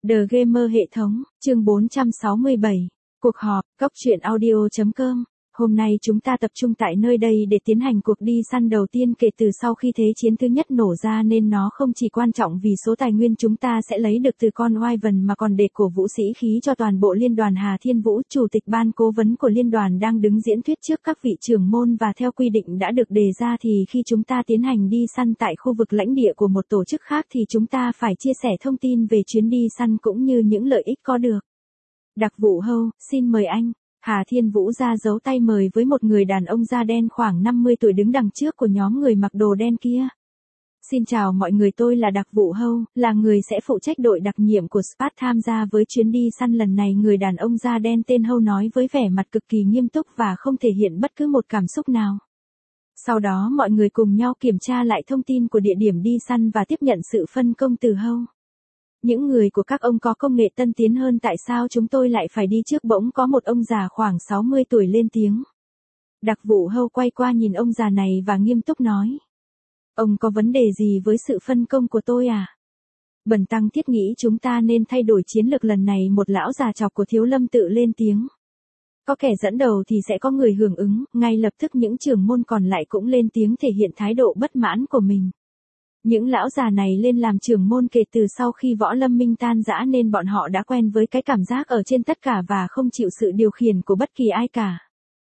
The Gamer hệ thống, chương 467. Cuộc họp, Cóc truyện audio.com. Hôm nay chúng ta tập trung tại nơi đây để tiến hành cuộc đi săn đầu tiên kể từ sau khi Thế chiến thứ nhất nổ ra, nên nó không chỉ quan trọng vì số tài nguyên chúng ta sẽ lấy được từ con Wyvern mà còn để cổ vũ sĩ khí cho toàn bộ liên đoàn. Hà Thiên Vũ, chủ tịch ban cố vấn của liên đoàn, đang đứng diễn thuyết trước các vị trưởng môn, và theo quy định đã được đề ra thì khi chúng ta tiến hành đi săn tại khu vực lãnh địa của một tổ chức khác thì chúng ta phải chia sẻ thông tin về chuyến đi săn cũng như những lợi ích có được. Đặc vụ Hâu, xin mời anh. Hà Thiên Vũ ra dấu tay mời với một người đàn ông da đen khoảng 50 tuổi đứng đằng trước của nhóm người mặc đồ đen kia. Xin chào mọi người, tôi là Đặc vụ Hâu, là người sẽ phụ trách đội đặc nhiệm của SPAT tham gia với chuyến đi săn lần này. Người đàn ông da đen tên Hâu nói với vẻ mặt cực kỳ nghiêm túc và không thể hiện bất cứ một cảm xúc nào. Sau đó mọi người cùng nhau kiểm tra lại thông tin của địa điểm đi săn và tiếp nhận sự phân công từ Hâu. Những người của các ông có công nghệ tân tiến hơn, tại sao chúng tôi lại phải đi trước? Bỗng có một ông già khoảng 60 tuổi lên tiếng. Đặc vụ Hâu quay qua nhìn ông già này và nghiêm túc nói. Ông có vấn đề gì với sự phân công của tôi à? Bần tăng thiết nghĩ chúng ta nên thay đổi chiến lược lần này. Một lão già chọc của Thiếu Lâm tự lên tiếng. Có kẻ dẫn đầu thì sẽ có người hưởng ứng, ngay lập tức những trưởng môn còn lại cũng lên tiếng thể hiện thái độ bất mãn của mình. Những lão già này lên làm trưởng môn kể từ sau khi Võ Lâm Minh tan rã, nên bọn họ đã quen với cái cảm giác ở trên tất cả và không chịu sự điều khiển của bất kỳ ai cả.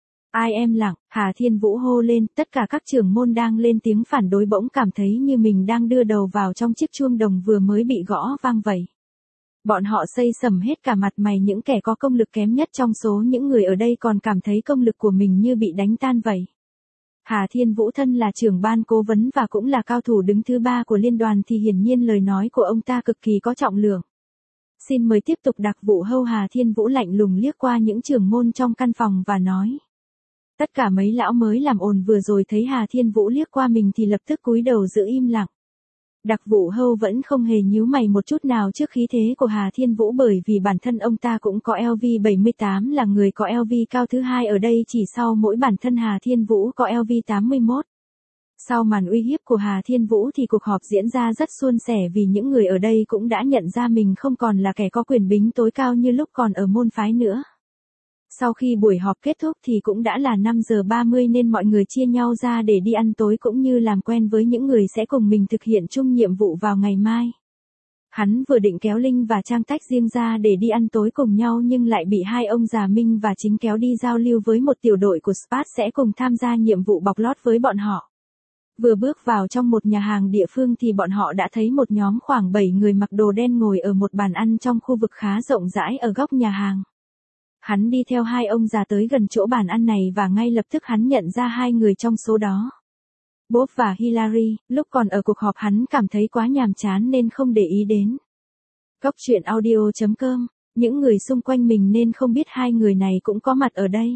Ai em lặng, Hà Thiên Vũ hô lên. Tất cả các trưởng môn đang lên tiếng phản đối bỗng cảm thấy như mình đang đưa đầu vào trong chiếc chuông đồng vừa mới bị gõ vang vậy. Bọn họ xây sầm hết cả mặt mày. Những kẻ có công lực kém nhất trong số những người ở đây còn cảm thấy công lực của mình như bị đánh tan vậy. Hà Thiên Vũ thân là trưởng ban cố vấn và cũng là cao thủ đứng thứ 3 của liên đoàn thì hiển nhiên lời nói của ông ta cực kỳ có trọng lượng. Xin mời tiếp tục. Đặc vụ Hâu. Hà Thiên Vũ lạnh lùng liếc qua những trưởng môn trong căn phòng và nói. Tất cả mấy lão mới làm ồn vừa rồi thấy Hà Thiên Vũ liếc qua mình thì lập tức cúi đầu giữ im lặng. Đặc vụ Hâu vẫn không hề nhíu mày một chút nào trước khí thế của Hà Thiên Vũ, bởi vì bản thân ông ta cũng có LV78, là người có LV cao thứ 2 ở đây, chỉ sau mỗi bản thân Hà Thiên Vũ có LV81. Sau màn uy hiếp của Hà Thiên Vũ thì cuộc họp diễn ra rất suôn sẻ, vì những người ở đây cũng đã nhận ra mình không còn là kẻ có quyền bính tối cao như lúc còn ở môn phái nữa. Sau khi buổi họp kết thúc thì cũng đã là 5 giờ 30 nên mọi người chia nhau ra để đi ăn tối cũng như làm quen với những người sẽ cùng mình thực hiện chung nhiệm vụ vào ngày mai. Hắn vừa định kéo Linh và Trang tách riêng ra để đi ăn tối cùng nhau nhưng lại bị hai ông già Minh và Chính kéo đi giao lưu với một tiểu đội của SPAT sẽ cùng tham gia nhiệm vụ bọc lót với bọn họ. Vừa bước vào trong một nhà hàng địa phương thì bọn họ đã thấy một nhóm khoảng 7 người mặc đồ đen ngồi ở một bàn ăn trong khu vực khá rộng rãi ở góc nhà hàng. Hắn đi theo hai ông già tới gần chỗ bàn ăn này và ngay lập tức hắn nhận ra hai người trong số đó. Bob và Hillary. Lúc còn ở cuộc họp hắn cảm thấy quá nhàm chán nên không để ý đến. Cóc truyện audio.com. Những người xung quanh mình nên không biết hai người này cũng có mặt ở đây.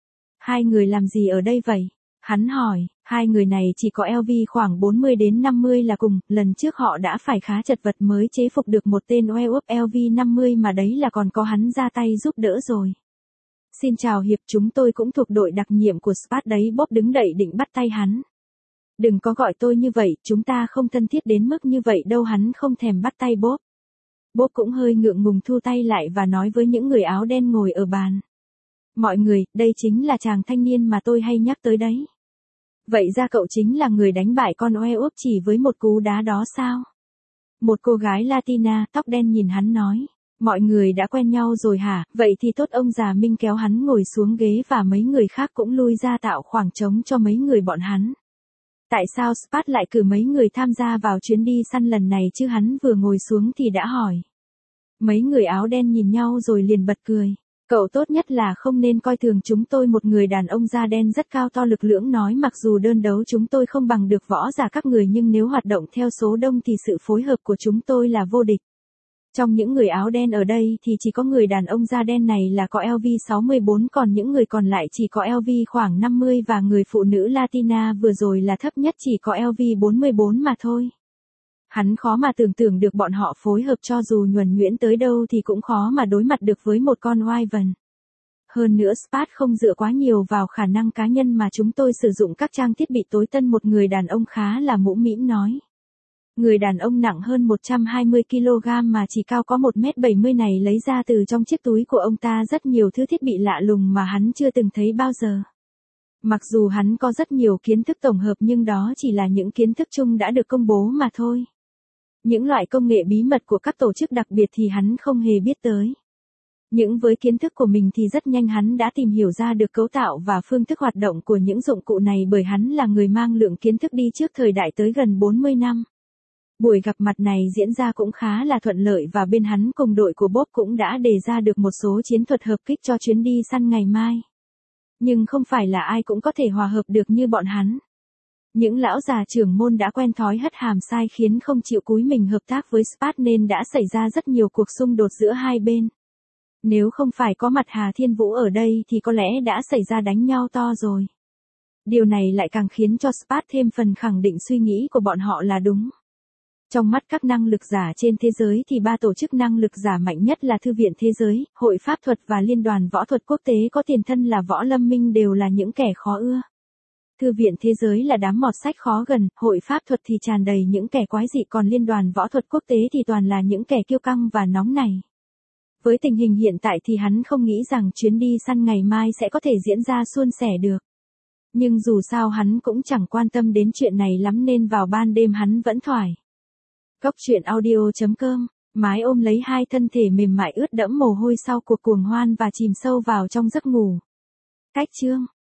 Hai người làm gì ở đây vậy? Hắn hỏi. Hai người này chỉ có LV khoảng 40 đến 50 là cùng. Lần trước họ đã phải khá chật vật mới chế phục được một tên werewolf LV50 mà đấy là còn có hắn ra tay giúp đỡ rồi. Xin chào Hiệp, chúng tôi cũng thuộc đội đặc nhiệm của SPAT đấy. Bob đứng đậy định bắt tay hắn. Đừng có gọi tôi như vậy, chúng ta không thân thiết đến mức như vậy đâu. Hắn không thèm bắt tay Bob. Bob cũng hơi ngượng ngùng thu tay lại và nói với những người áo đen ngồi ở bàn. Mọi người, đây chính là chàng thanh niên mà tôi hay nhắc tới đấy. Vậy ra cậu chính là người đánh bại con werewolf chỉ với một cú đá đó sao? Một cô gái Latina tóc đen nhìn hắn nói. Mọi người đã quen nhau rồi hả? Vậy thì tốt. Ông già Minh kéo hắn ngồi xuống ghế và mấy người khác cũng lui ra tạo khoảng trống cho mấy người bọn hắn. Tại sao SPAT lại cử mấy người tham gia vào chuyến đi săn lần này chứ? Hắn vừa ngồi xuống thì đã hỏi. Mấy người áo đen nhìn nhau rồi liền bật cười. Cậu tốt nhất là không nên coi thường chúng tôi. Một người đàn ông da đen rất cao to lực lưỡng nói. Mặc dù đơn đấu chúng tôi không bằng được võ giả các người, nhưng nếu hoạt động theo số đông thì sự phối hợp của chúng tôi là vô địch. Trong những người áo đen ở đây thì chỉ có người đàn ông da đen này là có LV64, còn những người còn lại chỉ có LV khoảng 50 và người phụ nữ Latina vừa rồi là thấp nhất chỉ có LV44 mà thôi. Hắn khó mà tưởng tượng được bọn họ phối hợp, cho dù nhuần nhuyễn tới đâu thì cũng khó mà đối mặt được với một con Wyvern. Hơn nữa SPAT không dựa quá nhiều vào khả năng cá nhân mà chúng tôi sử dụng các trang thiết bị tối tân. Một người đàn ông khá là mũm mĩm nói. Người đàn ông nặng hơn 120 kg mà chỉ cao có 1m70 này lấy ra từ trong chiếc túi của ông ta rất nhiều thứ thiết bị lạ lùng mà hắn chưa từng thấy bao giờ. Mặc dù hắn có rất nhiều kiến thức tổng hợp nhưng đó chỉ là những kiến thức chung đã được công bố mà thôi. Những loại công nghệ bí mật của các tổ chức đặc biệt thì hắn không hề biết tới. Nhưng với kiến thức của mình thì rất nhanh hắn đã tìm hiểu ra được cấu tạo và phương thức hoạt động của những dụng cụ này bởi hắn là người mang lượng kiến thức đi trước thời đại tới gần 40 năm. Buổi gặp mặt này diễn ra cũng khá là thuận lợi và bên hắn cùng đội của Bob cũng đã đề ra được một số chiến thuật hợp kích cho chuyến đi săn ngày mai. Nhưng không phải là ai cũng có thể hòa hợp được như bọn hắn. Những lão già trưởng môn đã quen thói hất hàm sai khiến không chịu cúi mình hợp tác với Spark nên đã xảy ra rất nhiều cuộc xung đột giữa hai bên. Nếu không phải có mặt Hà Thiên Vũ ở đây thì có lẽ đã xảy ra đánh nhau to rồi. Điều này lại càng khiến cho Spark thêm phần khẳng định suy nghĩ của bọn họ là đúng. Trong mắt các năng lực giả trên thế giới thì ba tổ chức năng lực giả mạnh nhất là Thư viện Thế giới, Hội Pháp thuật và Liên đoàn Võ thuật Quốc tế có tiền thân là Võ Lâm Minh đều là những kẻ khó ưa. Thư viện Thế giới là đám mọt sách khó gần, Hội Pháp thuật thì tràn đầy những kẻ quái dị còn Liên đoàn Võ thuật Quốc tế thì toàn là những kẻ kiêu căng và nóng này. Với tình hình hiện tại thì hắn không nghĩ rằng chuyến đi săn ngày mai sẽ có thể diễn ra suôn sẻ được. Nhưng dù sao hắn cũng chẳng quan tâm đến chuyện này lắm nên vào ban đêm hắn vẫn thoải. Cốc truyện audio.com, mái ôm lấy hai thân thể mềm mại ướt đẫm mồ hôi sau cuộc cuồng hoan và chìm sâu vào trong giấc ngủ. Cách chương